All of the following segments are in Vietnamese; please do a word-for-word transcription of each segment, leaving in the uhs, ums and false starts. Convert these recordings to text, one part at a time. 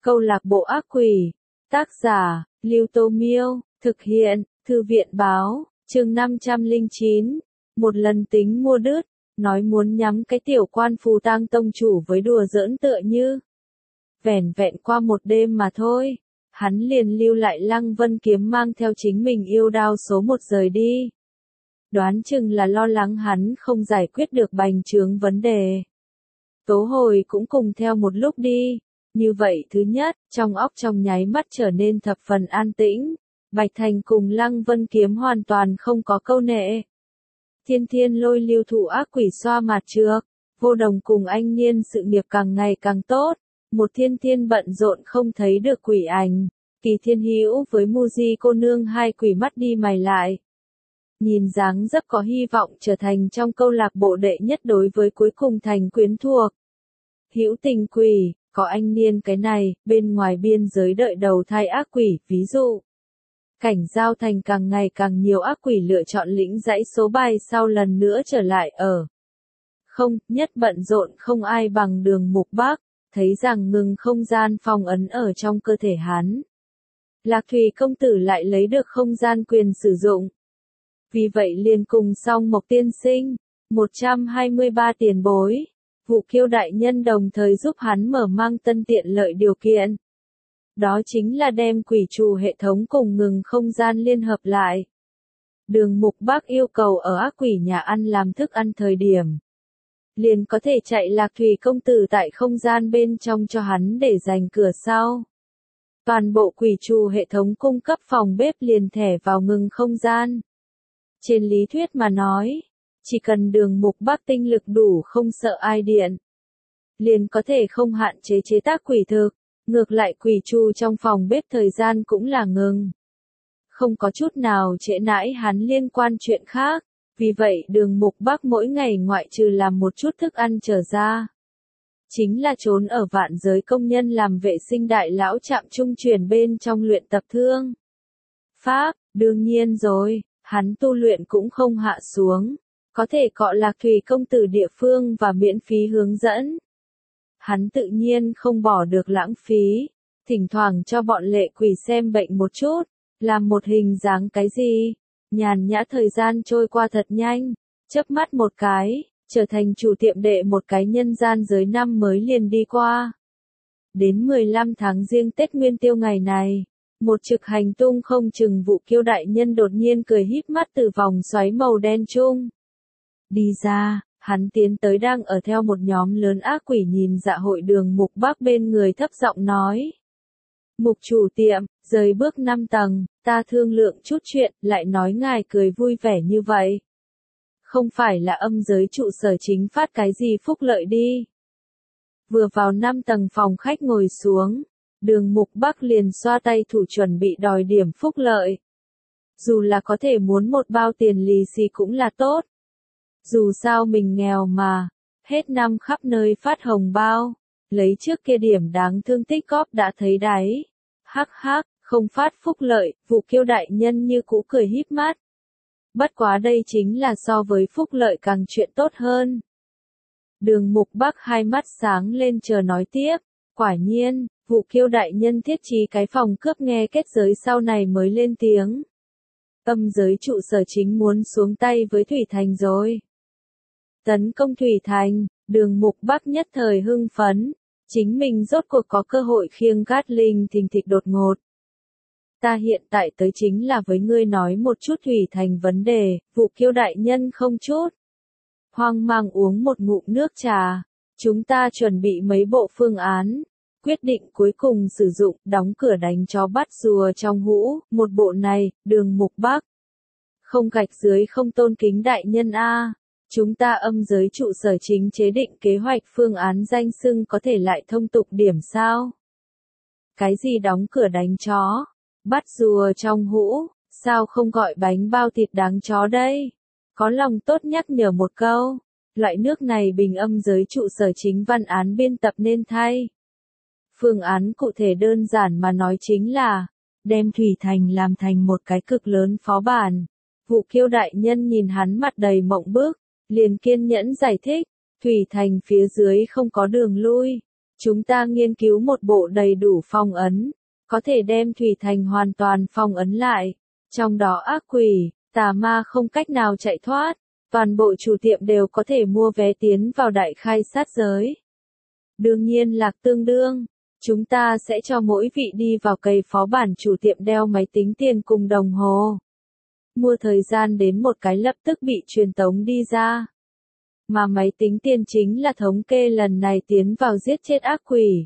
Câu lạc bộ ác quỷ. Tác giả, Lưu Tô Miêu. Thực hiện, Thư viện Báo. Chương năm trăm lẻ chín. Một lần tính mua đứt. Nói muốn nhắm cái tiểu quan phù tang tông chủ với đùa giỡn tựa như. Vẻn vẹn qua một đêm mà thôi. Hắn liền lưu lại Lăng Vân Kiếm mang theo chính mình yêu đao số một rời đi. Đoán chừng là lo lắng hắn không giải quyết được bành trướng vấn đề. Tố Hồi cũng cùng theo một lúc đi. Như vậy thứ nhất, trong óc trong nháy mắt trở nên thập phần an tĩnh. Bạch Thành cùng Lăng Vân Kiếm hoàn toàn không có câu nệ. Thiên Thiên Lôi lưu thủ ác quỷ xoa mặt trước. Vô Đồng cùng anh Niên sự nghiệp càng ngày càng tốt. Một Thiên Thiên bận rộn không thấy được quỷ ảnh. Kỳ Thiên Hữu với Muji cô nương hai quỷ mắt đi mày lại. Nhìn dáng dấp có hy vọng trở thành trong câu lạc bộ đệ nhất đối với cuối cùng thành quyến thuộc. Hữu Tình quỷ, có anh Niên cái này, bên ngoài biên giới đợi đầu thai ác quỷ, ví dụ. Cảnh Giao Thành càng ngày càng nhiều ác quỷ lựa chọn lĩnh dãy số bài sau lần nữa trở lại ở. Không, nhất bận rộn không ai bằng Đường Mục Bắc, thấy rằng ngừng không gian phong ấn ở trong cơ thể hắn. Lạc Thủy công tử lại lấy được không gian quyền sử dụng. Vì vậy liền cùng song Mộc tiên sinh, một trăm hai mươi ba tiền bối. Vũ Kiêu đại nhân đồng thời giúp hắn mở mang tân tiện lợi điều kiện. Đó chính là đem quỷ trù hệ thống cùng ngừng không gian liên hợp lại. Đường Mục Bắc yêu cầu ở ác quỷ nhà ăn làm thức ăn thời điểm. Liền có thể chạy Lạc Thủy công tử tại không gian bên trong cho hắn để dành cửa sau. Toàn bộ quỷ trù hệ thống cung cấp phòng bếp liền thẻ vào ngừng không gian. Trên lý thuyết mà nói, chỉ cần Đường Mục Bắc tinh lực đủ không sợ ai điện. Liền có thể không hạn chế chế tác quỷ thực, ngược lại quỷ trù trong phòng bếp thời gian cũng là ngừng. Không có chút nào trễ nãi hắn liên quan chuyện khác, vì vậy Đường Mục Bắc mỗi ngày ngoại trừ làm một chút thức ăn trở ra. Chính là trốn ở vạn giới công nhân làm vệ sinh đại lão trạm trung chuyển bên trong luyện tập thương. Pháp, đương nhiên rồi, hắn tu luyện cũng không hạ xuống. Có thể cọ Lạc Thủy công tử địa phương và miễn phí hướng dẫn. Hắn tự nhiên không bỏ được lãng phí. Thỉnh thoảng cho bọn lệ quỷ xem bệnh một chút. Làm một hình dáng cái gì. Nhàn nhã thời gian trôi qua thật nhanh. Chớp mắt một cái. Trở thành chủ tiệm đệ một cái nhân gian giới năm mới liền đi qua. Đến mười lăm tháng riêng Tết Nguyên Tiêu ngày này. Một trực hành tung không chừng Vũ Kiêu đại nhân đột nhiên cười híp mắt từ vòng xoáy màu đen chung. Đi ra, hắn tiến tới đang ở theo một nhóm lớn ác quỷ nhìn dạ hội Đường Mục Bắc bên người thấp giọng nói. Mục chủ tiệm, rời bước năm tầng, ta thương lượng chút chuyện, lại nói ngài cười vui vẻ như vậy. Không phải là âm giới trụ sở chính phát cái gì phúc lợi đi. Vừa vào năm tầng phòng khách ngồi xuống, Đường Mục Bắc liền xoa tay thủ chuẩn bị đòi điểm phúc lợi. Dù là có thể muốn một bao tiền lì xì cũng là tốt. Dù sao mình nghèo mà, hết năm khắp nơi phát hồng bao, lấy trước kia điểm đáng thương tích góp đã thấy đáy. Hắc hắc, không phát phúc lợi, Vũ Kiêu đại nhân như cũ cười híp mắt. Bất quá đây chính là so với phúc lợi càng chuyện tốt hơn. Đường Mục Bắc hai mắt sáng lên chờ nói tiếp, quả nhiên, Vũ Kiêu đại nhân thiết trí cái phòng cướp nghe kết giới sau này mới lên tiếng. Âm giới trụ sở chính muốn xuống tay với Thủy Thành rồi. Tấn công Thủy Thành, Đường Mục Bắc nhất thời hưng phấn, chính mình rốt cuộc có cơ hội khiêng Cát Linh thình thịch đột ngột. Ta hiện tại tới chính là với ngươi nói một chút Thủy Thành vấn đề, Vũ Kiêu đại nhân không chút. Hoang mang uống một ngụm nước trà, chúng ta chuẩn bị mấy bộ phương án. Quyết định cuối cùng sử dụng đóng cửa đánh chó bắt rùa trong hũ, một bộ này, Đường Mục Bắc. Không gạch dưới không tôn kính đại nhân A. Chúng ta âm giới trụ sở chính chế định kế hoạch phương án danh xưng có thể lại thông tục điểm sao? Cái gì đóng cửa đánh chó? Bắt rùa trong hũ, sao không gọi bánh bao thịt đáng chó đây? Có lòng tốt nhắc nhở một câu. Loại nước này bình âm giới trụ sở chính văn án biên tập nên thay. Phương án cụ thể đơn giản mà nói chính là, đem Thủy Thành làm thành một cái cực lớn phó bản. Vũ Kiêu đại nhân nhìn hắn mặt đầy mộng bức, liền kiên nhẫn giải thích, Thủy Thành phía dưới không có đường lui. Chúng ta nghiên cứu một bộ đầy đủ phong ấn, có thể đem Thủy Thành hoàn toàn phong ấn lại. Trong đó ác quỷ, tà ma không cách nào chạy thoát, toàn bộ chủ tiệm đều có thể mua vé tiến vào đại khai sát giới. Đương nhiên lạc tương đương, chúng ta sẽ cho mỗi vị đi vào cày phó bản chủ tiệm đeo máy tính tiền cùng đồng hồ. Mua thời gian đến một cái lập tức bị truyền tống đi ra. Mà máy tính tiền chính là thống kê lần này tiến vào giết chết ác quỷ.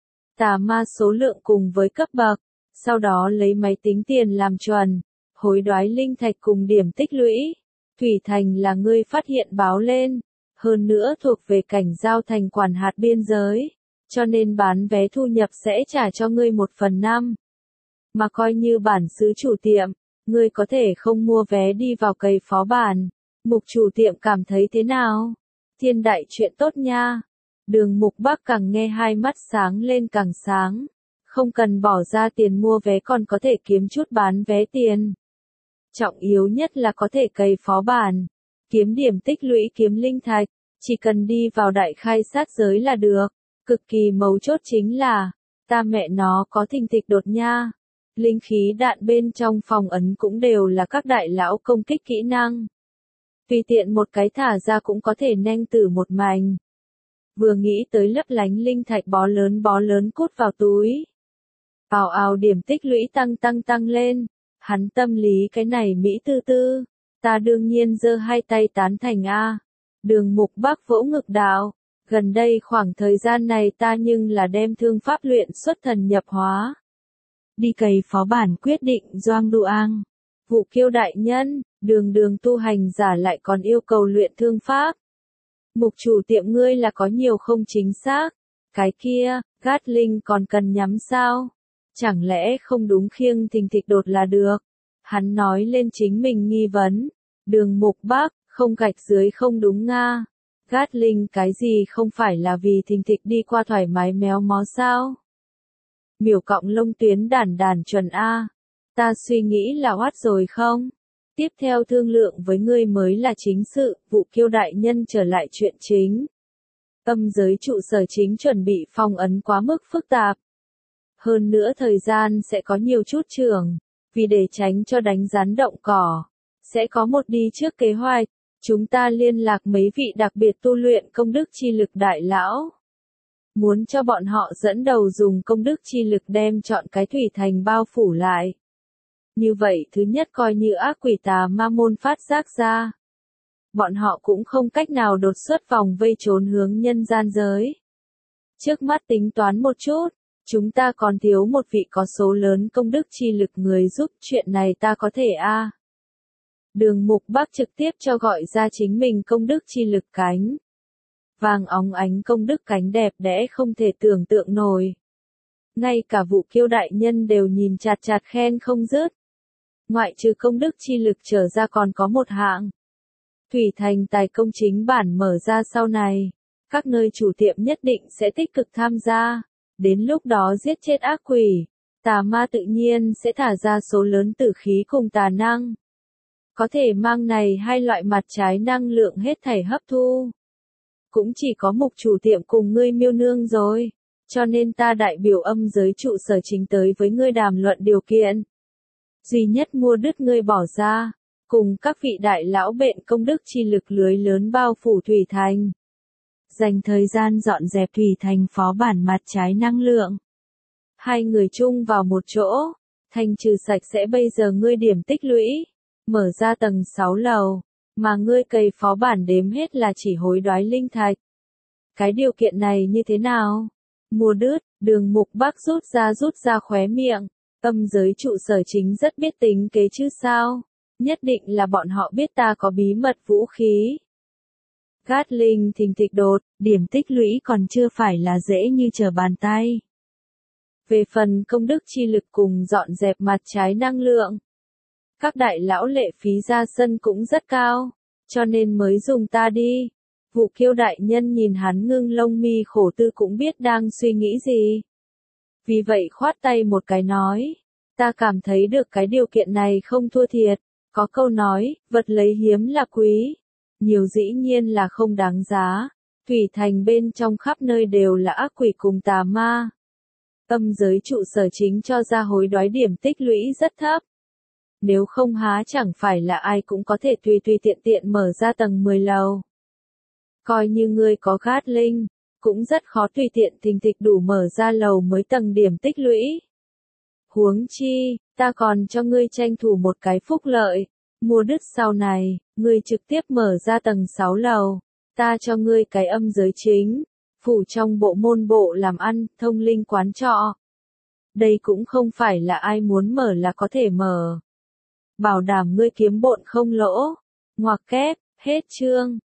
Tà ma số lượng cùng với cấp bậc, sau đó lấy máy tính tiền làm chuẩn, hối đoái linh thạch cùng điểm tích lũy. Thủy Thành là ngươi phát hiện báo lên, hơn nữa thuộc về cảnh giao thành quản hạt biên giới, cho nên bán vé thu nhập sẽ trả cho ngươi một phần năm. Mà coi như bản xứ chủ tiệm, ngươi có thể không mua vé đi vào cày phó bản. Mục chủ tiệm cảm thấy thế nào? Thiên đại chuyện tốt nha. Đường Mục Bắc càng nghe hai mắt sáng lên càng sáng. Không cần bỏ ra tiền mua vé còn có thể kiếm chút bán vé tiền. Trọng yếu nhất là có thể cày phó bản, kiếm điểm tích lũy kiếm linh thạch, chỉ cần đi vào đại khai sát giới là được. Cực kỳ mấu chốt chính là, ta mẹ nó có thình thịch đột nha. Linh khí đạn bên trong phòng ấn cũng đều là các đại lão công kích kỹ năng. Tùy tiện một cái thả ra cũng có thể neng tử một mảnh. Vừa nghĩ tới lấp lánh linh thạch bó lớn bó lớn cút vào túi. Ào ào điểm tích lũy tăng tăng tăng lên. Hắn tâm lý cái này Mỹ tư tư. Ta đương nhiên giơ hai tay tán thành A. Đường Mục Bắc vỗ ngực đạo. Gần đây khoảng thời gian này ta nhưng là đem thương pháp luyện xuất thần nhập hóa. Đi cày phó bản quyết định Doang Đu Ang. Vụ Kiêu đại nhân, đường đường tu hành giả lại còn yêu cầu luyện thương pháp. Mục chủ tiệm ngươi là có nhiều không chính xác. Cái kia, Gatling còn cần nhắm sao? Chẳng lẽ không đúng khiêng thình thịch đột là được? Hắn nói lên chính mình nghi vấn. Đường Mục Bắc, không gạch dưới không đúng nga. Gatling cái gì không phải là vì thình thịch đi qua thoải mái méo mó sao? Miểu cọng lông tuyến đàn đàn chuẩn A. Ta suy nghĩ là oát rồi không? Tiếp theo thương lượng với ngươi mới là chính sự, Vụ Kiêu đại nhân trở lại chuyện chính. Âm giới trụ sở chính chuẩn bị phong ấn quá mức phức tạp. Hơn nữa thời gian sẽ có nhiều chút trường, vì để tránh cho đánh rắn động cỏ, sẽ có một đi trước kế hoạch. Chúng ta liên lạc mấy vị đặc biệt tu luyện công đức chi lực đại lão. Muốn cho bọn họ dẫn đầu dùng công đức chi lực đem chọn cái Thủy Thành bao phủ lại. Như vậy thứ nhất coi như ác quỷ tà ma môn phát giác ra. Bọn họ cũng không cách nào đột xuất vòng vây trốn hướng nhân gian giới. Trước mắt tính toán một chút, chúng ta còn thiếu một vị có số lớn công đức chi lực người giúp, chuyện này ta có thể a. À. Đường Mục Bắc trực tiếp cho gọi ra chính mình công đức chi lực cánh. Vàng óng ánh công đức cánh đẹp đẽ không thể tưởng tượng nổi. Ngay cả Vụ Kiêu đại nhân đều nhìn chặt chặt khen không dứt. Ngoại trừ công đức chi lực trở ra còn có một hạng. Thủy Thành tài công chính bản mở ra sau này. Các nơi chủ tiệm nhất định sẽ tích cực tham gia. Đến lúc đó giết chết ác quỷ. Tà ma tự nhiên sẽ thả ra số lớn tử khí cùng tà năng. Có thể mang này hai loại mặt trái năng lượng hết thảy hấp thu. Cũng chỉ có mục chủ tiệm cùng ngươi miêu nương rồi. Cho nên ta đại biểu âm giới trụ sở chính tới với ngươi đàm luận điều kiện. Duy nhất mua đứt ngươi bỏ ra. Cùng các vị đại lão bệnh công đức chi lực lưới lớn bao phủ Thủy Thành. Dành thời gian dọn dẹp Thủy Thành phó bản mặt trái năng lượng. Hai người chung vào một chỗ. Thành trừ sạch sẽ bây giờ ngươi điểm tích lũy. Mở ra tầng sáu lầu. Mà ngươi cày phó bản đếm hết là chỉ hối đoái linh thạch. Cái điều kiện này như thế nào? Mua đứt, đường Mục Bắc rút ra rút ra khóe miệng. Âm giới trụ sở chính rất biết tính kế chứ sao? Nhất định là bọn họ biết ta có bí mật vũ khí. Gatling thình thịch đột, điểm tích lũy còn chưa phải là dễ như trở bàn tay. Về phần công đức chi lực cùng dọn dẹp mặt trái năng lượng. Các đại lão lệ phí ra sân cũng rất cao, cho nên mới dùng ta đi. Vụ Kiêu đại nhân nhìn hắn ngưng lông mi khổ tư cũng biết đang suy nghĩ gì. Vì vậy khoát tay một cái nói, ta cảm thấy được cái điều kiện này không thua thiệt. Có câu nói, vật lấy hiếm là quý, nhiều dĩ nhiên là không đáng giá. Thủy thành bên trong khắp nơi đều là ác quỷ cùng tà ma. Âm giới trụ sở chính cho ra hối đoái điểm tích lũy rất thấp. Nếu không há chẳng phải là ai cũng có thể tùy tùy tiện tiện mở ra tầng mười lầu. Coi như ngươi có gát linh, cũng rất khó tùy tiện thình thịch đủ mở ra lầu mới tầng điểm tích lũy. Huống chi, ta còn cho ngươi tranh thủ một cái phúc lợi, mua đứt sau này, ngươi trực tiếp mở ra tầng sáu lầu, ta cho ngươi cái âm giới chính, phủ trong bộ môn bộ làm ăn, thông linh quán trọ. Đây cũng không phải là ai muốn mở là có thể mở. Bảo đảm ngươi kiếm bộn không lỗ. Ngoặc kép, hết chương.